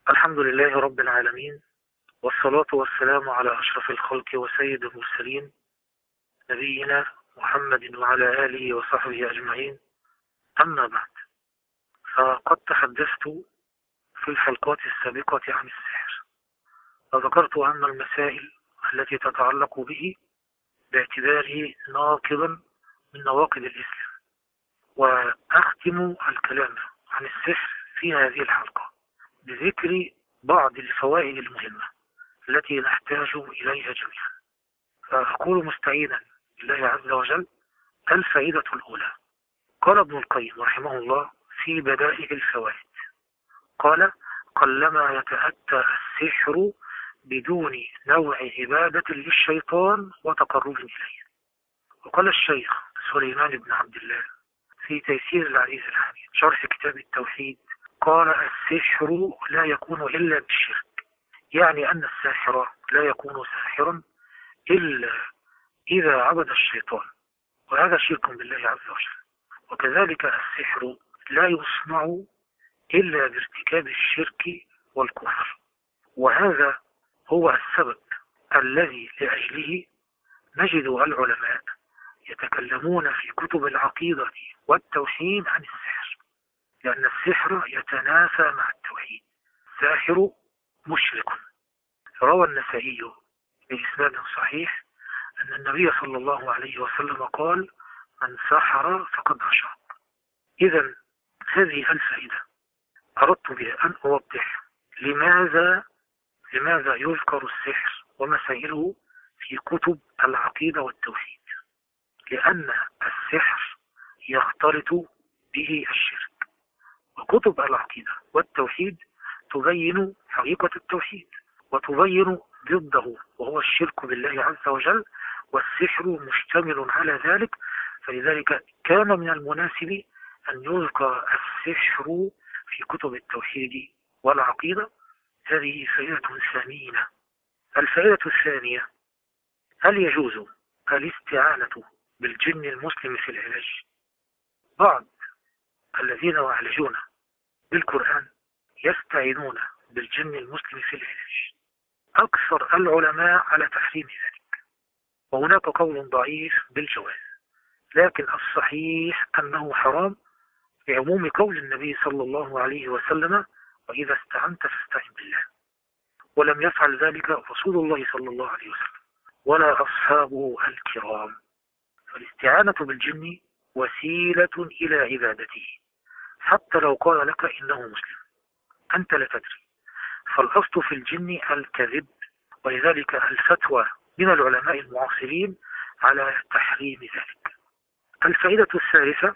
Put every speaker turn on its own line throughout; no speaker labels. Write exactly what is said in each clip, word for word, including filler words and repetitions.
الحمد لله رب العالمين، والصلاة والسلام على أشرف الخلق وسيد المرسلين، نبينا محمد وعلى آله وصحبه أجمعين. أما بعد، فقد تحدثت في الحلقات السابقة عن السحر، وذكرت أن المسائل التي تتعلق به باعتباره ناقضا من نواقض الإسلام. وأختم الكلام عن السحر في هذه الحلقة بذكر بعض الفوائد المهمة التي نحتاج إليها جميعا. فأقول مستعينا بالله عز وجل: الفائدة الأولى، قال ابن القيم رحمه الله في بدائع الفوائد، قال: قلما يتأتى السحر بدون نوع عبادة للشيطان وتقرب إليه. وقال الشيخ سليمان بن عبد الله في تيسير العزيز الحميد شرح كتاب التوحيد، قال: السحر لا يكون إلا بالشرك، يعني أن الساحر لا يكون ساحرا إلا إذا عبد الشيطان، وهذا شرك بالله عز وجل. وكذلك السحر لا يصنع إلا بارتكاب الشرك والكفر، وهذا هو السبب الذي لأجله نجد العلماء يتكلمون في كتب العقيدة والتوحيد عن السحر، لأن السحر يتنافى مع التوحيد. الساحر مشرك. روى النسائي بإسناد صحيح أن النبي صلى الله عليه وسلم قال: من سحر فقد أشرك. إذن هذه الفائدة أردت بها أن أوضح لماذا لماذا يذكر السحر ومسائله في كتب العقيدة والتوحيد، لأن السحر يختلط به الشرك، وكتب العقيدة والتوحيد تبين حقيقة التوحيد وتبين ضده وهو الشرك بالله عز وجل، والسحر مشتمل على ذلك. فلذلك كان من المناسب أن يذكر السحر في كتب التوحيد والعقيدة. هذه فائدة ثمينة. الفائدة الثانية: هل يجوز الاستعانة بالجن المسلم في العلاج؟ بعض الذين يعالجون بالقرآن يستعينون بالجن المسلم في العلاج. أكثر العلماء على تحريم ذلك، وهناك قول ضعيف بالجواز، لكن الصحيح أنه حرام بعموم قول النبي صلى الله عليه وسلم: وإذا استعنت فاستعن بالله. ولم يفعل ذلك رسول الله صلى الله عليه وسلم ولا أصحابه الكرام. فالاستعانة بالجن وسيلة إلى عبادته، حتى لو قال لك إنه مسلم أنت لا تدري. فالأصل في الجن الكذب، ولذلك الفتوى من العلماء المعاصرين على تحريم ذلك. الفائدة الثالثة: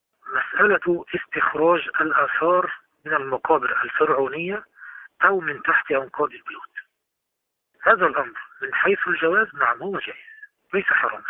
مسألة استخراج الآثار من المقابر الفرعونية أو من تحت أنقاض البيوت. هذا الأمر من حيث الجواز نعم هو جائز ليس حراما،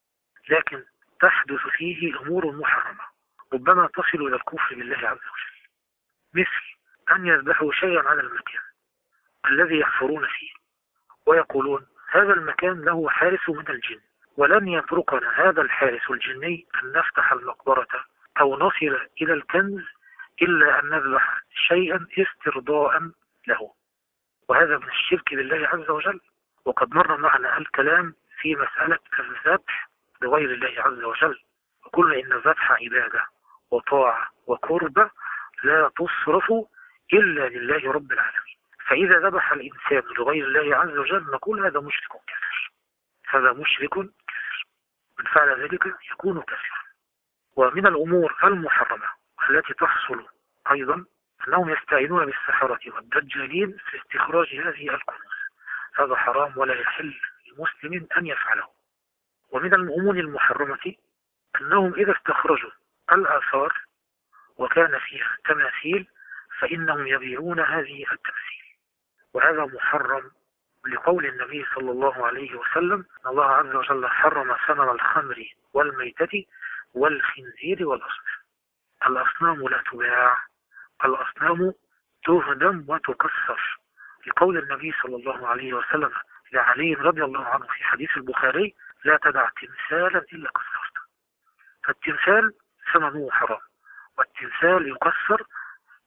لكن تحدث فيه أمور محرمة ربما تصل إلى الكفر بالله عز وجل، مثل أن يذبحوا شيئا على المكان الذي يحفرون فيه ويقولون هذا المكان له حارس من الجن، ولن يتركنا هذا الحارس الجني أن نفتح المقبرة أو نصل إلى الكنز إلا أن نذبح شيئا استرضاء له، وهذا من الشرك بالله عز وجل. وقد مر معنا الكلام في مسألة الذبح لغير الله عز وجل، وقلنا إن الذبح عبادة وطاعة وقربة لا تصرف إلا لله رب العالمين. فإذا ذبح الإنسان لغير الله عز وجل نقول هذا مشرك كافر، هذا مشرك كافر، من فعل ذلك يكون كافرا. ومن الأمور المحرمة التي تحصل أيضا أنهم يستعينون بالسحرة والدجالين في استخراج هذه الكنوز، هذا حرام ولا يحل لمسلم أن يفعله. ومن الأمور المحرمة أنهم إذا استخرجوا الآثار وكان فيها تماثيل فإنهم يبيعون هذه التماثيل، وهذا محرم لقول النبي صلى الله عليه وسلم: أن الله عز وجل حرم ثمن الخمر والميتة والخنزير والأصنام. الأصنام لا تباع، الأصنام تهدم وتكسر، لقول النبي صلى الله عليه وسلم لعلي رضي الله عنه في حديث البخاري: لا تدع تمثالا إلا كسرته. فالتمثال ثمنه حرام، والتمثال يكسر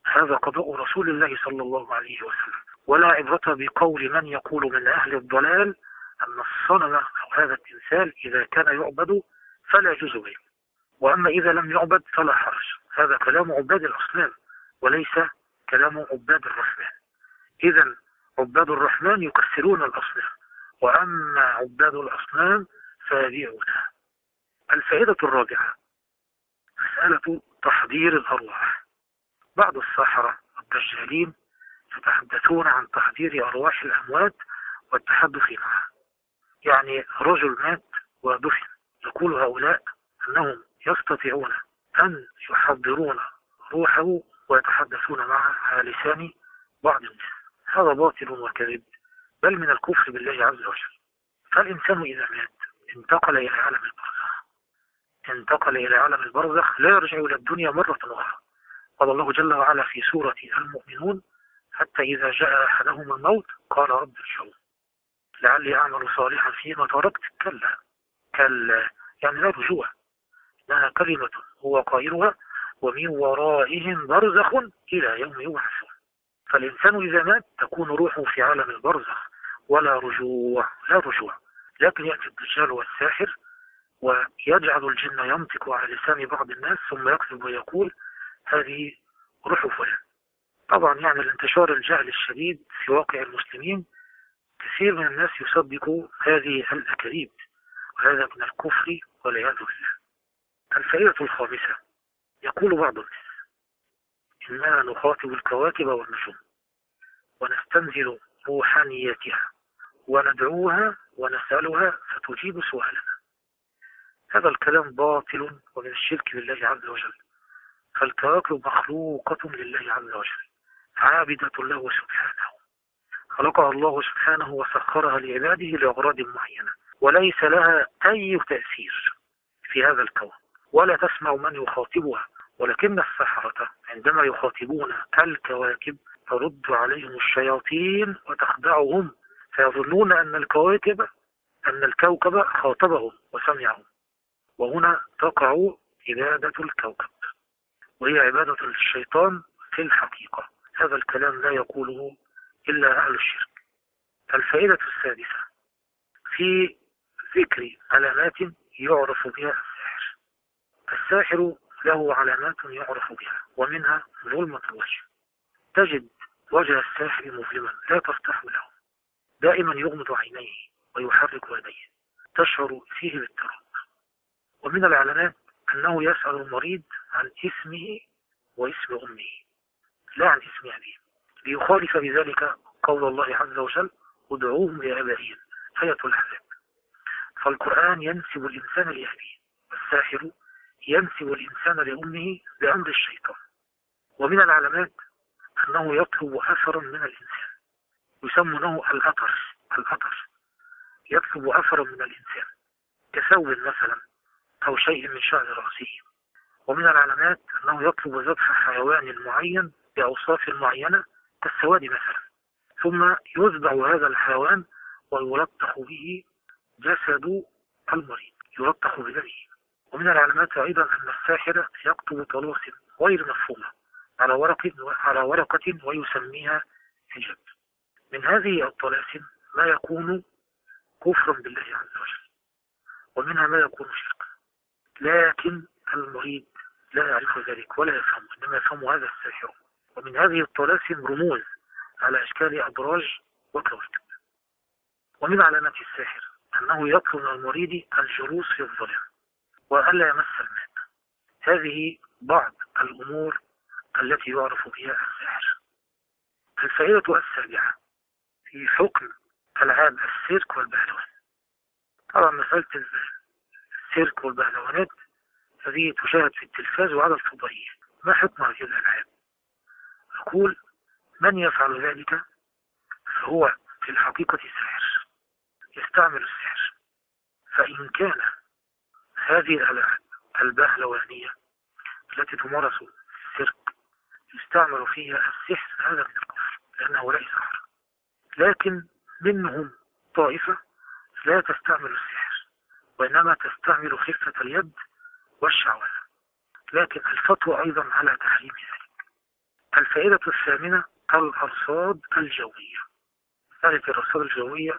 هذا قضاء رسول الله صلى الله عليه وسلم. ولا عبرة بقول من يقول من أهل الضلال أن الصنم أو هذا التمثال إذا كان يعبد فلا يجوز غيره، وأما إذا لم يعبد فلا حرج. هذا كلام عباد الأصنام وليس كلام عباد الرحمن. إذا عباد الرحمن يكسرون الأصنام، وأما عباد الأصنام فيبيعونها. الفائدة الرابعة مسألة تحضير الأرواح. بعض الساحرة الدجالين يتحدثون عن تحضير أرواح الأموات والتحدث معها. يعني رجل مات ودفن، يقول هؤلاء أنهم يستطيعون أن يحضرون روحه ويتحدثون معه على لسان بعض الناس. هذا باطل وكذب، بل من الكفر بالله عز وجل. فالإنسان إذا مات انتقل إلى عالم البرزخ، انتقل إلى عالم البرزخ لا يرجع إلى الدنيا مرة أخرى. قال الله جل وعلا في سورة المؤمنون: حتى إذا جاء أحدهم الموت قال رب ارجعون لعلي أعمل صالحا فيما تركت. كلا كلا يعني لا رجوع، إنها كلمة هو قائلها ومن ورائهم برزخ إلى يوم يبعثون. فالإنسان إذا مات تكون روحه في عالم البرزخ ولا رجوع، لا رجوع. لكن يأتي الدجال والساحر ويجعل الجن ينطق على لسان بعض الناس ثم يكذب ويقول هذه روح فلان. طبعا يعني الانتشار الجهل الشديد في واقع المسلمين، كثير من الناس يصدق هذه الأكاذيب، وهذا من الكفر والعياذ بالله. الفائدة الخامسة، يقول بعض الناس إننا نخاطب الكواكب والنجوم ونستنزل روحانياتها وندعوها ونسألها فتجيب سؤالنا. هذا الكلام باطل ومن الشرك بالله عز وجل. فالكواكب مخلوقة لله عز وجل، عابدة له سبحانه، خلقها الله سبحانه وسخرها لعباده لأغراض معينة، وليس لها أي تأثير في هذا الكون ولا تسمع من يخاطبها. ولكن السحرة عندما يخاطبون الكواكب ترد عليهم الشياطين وتخدعهم، فيظنون أن الكواكب أن الكوكب خاطبهم وسمعهم، وهنا تقع عبادة الكوكب وهي عبادة الشيطان في الحقيقة. هذا الكلام لا يقوله إلا أهل الشرك. الفائدة السادسة في ذكر علامات يعرف بها الساحر. الساحر له علامات يعرف بها، ومنها ظلمة الوجه. تجد وجه الساحر مظلما لا ترتاح له، دائما يغمض عينيه ويحرك يديه، تشعر فيه بالتراب. ومن العلامات أنه يسأل المريض عن اسمه واسم أمه لا عن اسم أبيه، ليخالف بذلك قول الله عز وجل: ادعوهم لآبائهم، آية الأحزاب. فالقرآن ينسب الإنسان لأبيه، والساحر ينسب الإنسان لأمه بأمر الشيطان. ومن العلامات أنه يطلب أثرا من الإنسان، يسمونه الأثر. الأثر يطلب أثرا من الإنسان كثوب مثلا أو شيء من شعر رأسه. ومن العلامات أنه يطلب ذبح حيوان معين بأوصاف معينة كالسواد مثلا، ثم يذبح هذا الحيوان ويلطخ به جسد المريض، يلطخ بدمه. ومن العلامات أيضا أن الساحر يكتب طلاسم غير مفهومة على ورقة على ورقة ويسميها حجاب. من هذه الطلاسم ما يكون كفرا بالله عز وجل، ومنها ما يكون شركا، لكن المريض لا يعرف ذلك ولا يفهم، إنما يفهم هذا الساحر. ومن هذه الطلاسم رموز على أشكال أبراج وكواكب. ومن علامات الساحر أنه يطلب من المريض الجلوس في الظلام وألا يمس الماء. هذه بعض الأمور التي يعرف بها الساحر. الفائدة السابعة في حكم ألعاب السيرك والبهلوان. طبعا مسألة السيرك والبهلوانات هذه تشاهد في التلفاز وعلى الفضائية. ما حكم هذه الألعاب؟ أقول من يفعل ذلك فهو في الحقيقة ساحر، يستعمل السحر. فإن كان هذه الألعاب البهلوانية التي تمارس في السيرك يستعمل فيها السحر، هذا من الكفر لأنه ليس سحر. لكن منهم طائفة لا تستعمل السحر وإنما تستعمل خفة اليد والشعوذة، لكن الفتوى أيضا على تحريم ذلك. الفائدة الثامنة الأرصاد الجوية. هذه الأرصاد الجوية،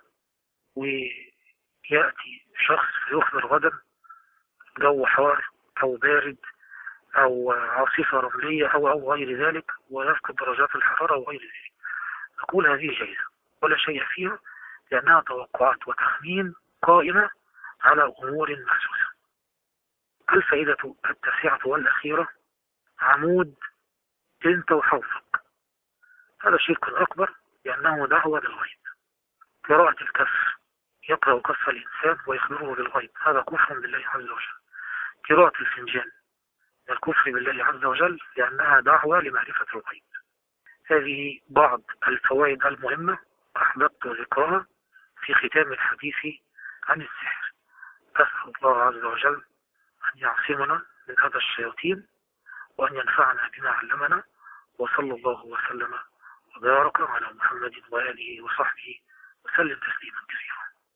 ويأتي شخص فيخبر غدا جو حار أو بارد أو عاصفة رملية أو أو غير ذلك، ويفقد درجات الحرارة أو غير ذلك، نقول هذه جيدة ولا شيء فيها، لأنها توقعات وتخمين قائمة على أمور محسوسة. الفائدة التاسعة والأخيرة عمود انت وحوضك. هذا شرك أكبر، لأنه دعوة للغيب. قراءة الكف، يقرأ كف الإنسان ويخبره بالغيب، هذا كفر بالله عز وجل. قراءة الفنجان الكفر بالله عز وجل، لأنها دعوة لمعرفة الغيب. هذه بعض الفوائد المهمة أحببت ذكرها في ختام الحديث عن السحر. أسأل الله عز وجل أن يعصمنا من هذا الشياطين، وأن ينفعنا بما علمنا، وصلى الله وسلم وبارك على محمد وآله وصحبه وسلم.